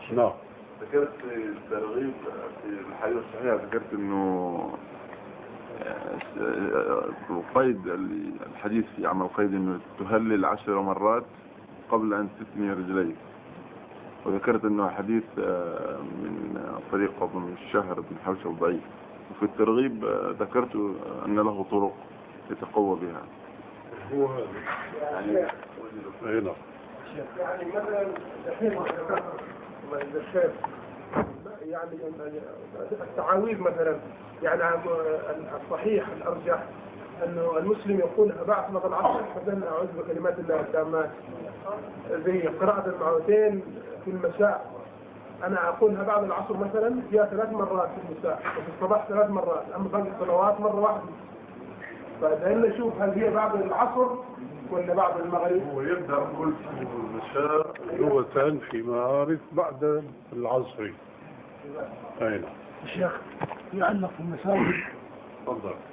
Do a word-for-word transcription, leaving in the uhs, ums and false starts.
نعم. ذكرت الترغيب في الحديث الصحيح، ذكرت انه قيد الحديث في عمل قيد انه تهلل عشر مرات قبل ان تثني رجليك، وذكرت انه حديث من طريق ابن الشهر بن حوشب ضعيف، وفي الترغيب ذكرت ان له طرق يتقوى بها. هو يعني هنا يعني مثلا الحين الشيخ يعني التعاويذ مثلا، يعني الصحيح الارجح انه المسلم يقولها بعد صلاه العصر، مثلا اعوذ بكلمات الله التامات، زي قراءه المعوذتين في المساء، انا اقولها بعد العصر مثلا فيها ثلاث مرات في المساء، وفي الصباح ثلاث مرات، اما باقي الصلوات مره واحده. فدعنا نشوف هل هي بعد العصر ولا بعد المغرب. هو يبدأ كل في المساء لغة في معارف بعد العصر. أين الشيخ يعلق في المساجد. تفضل.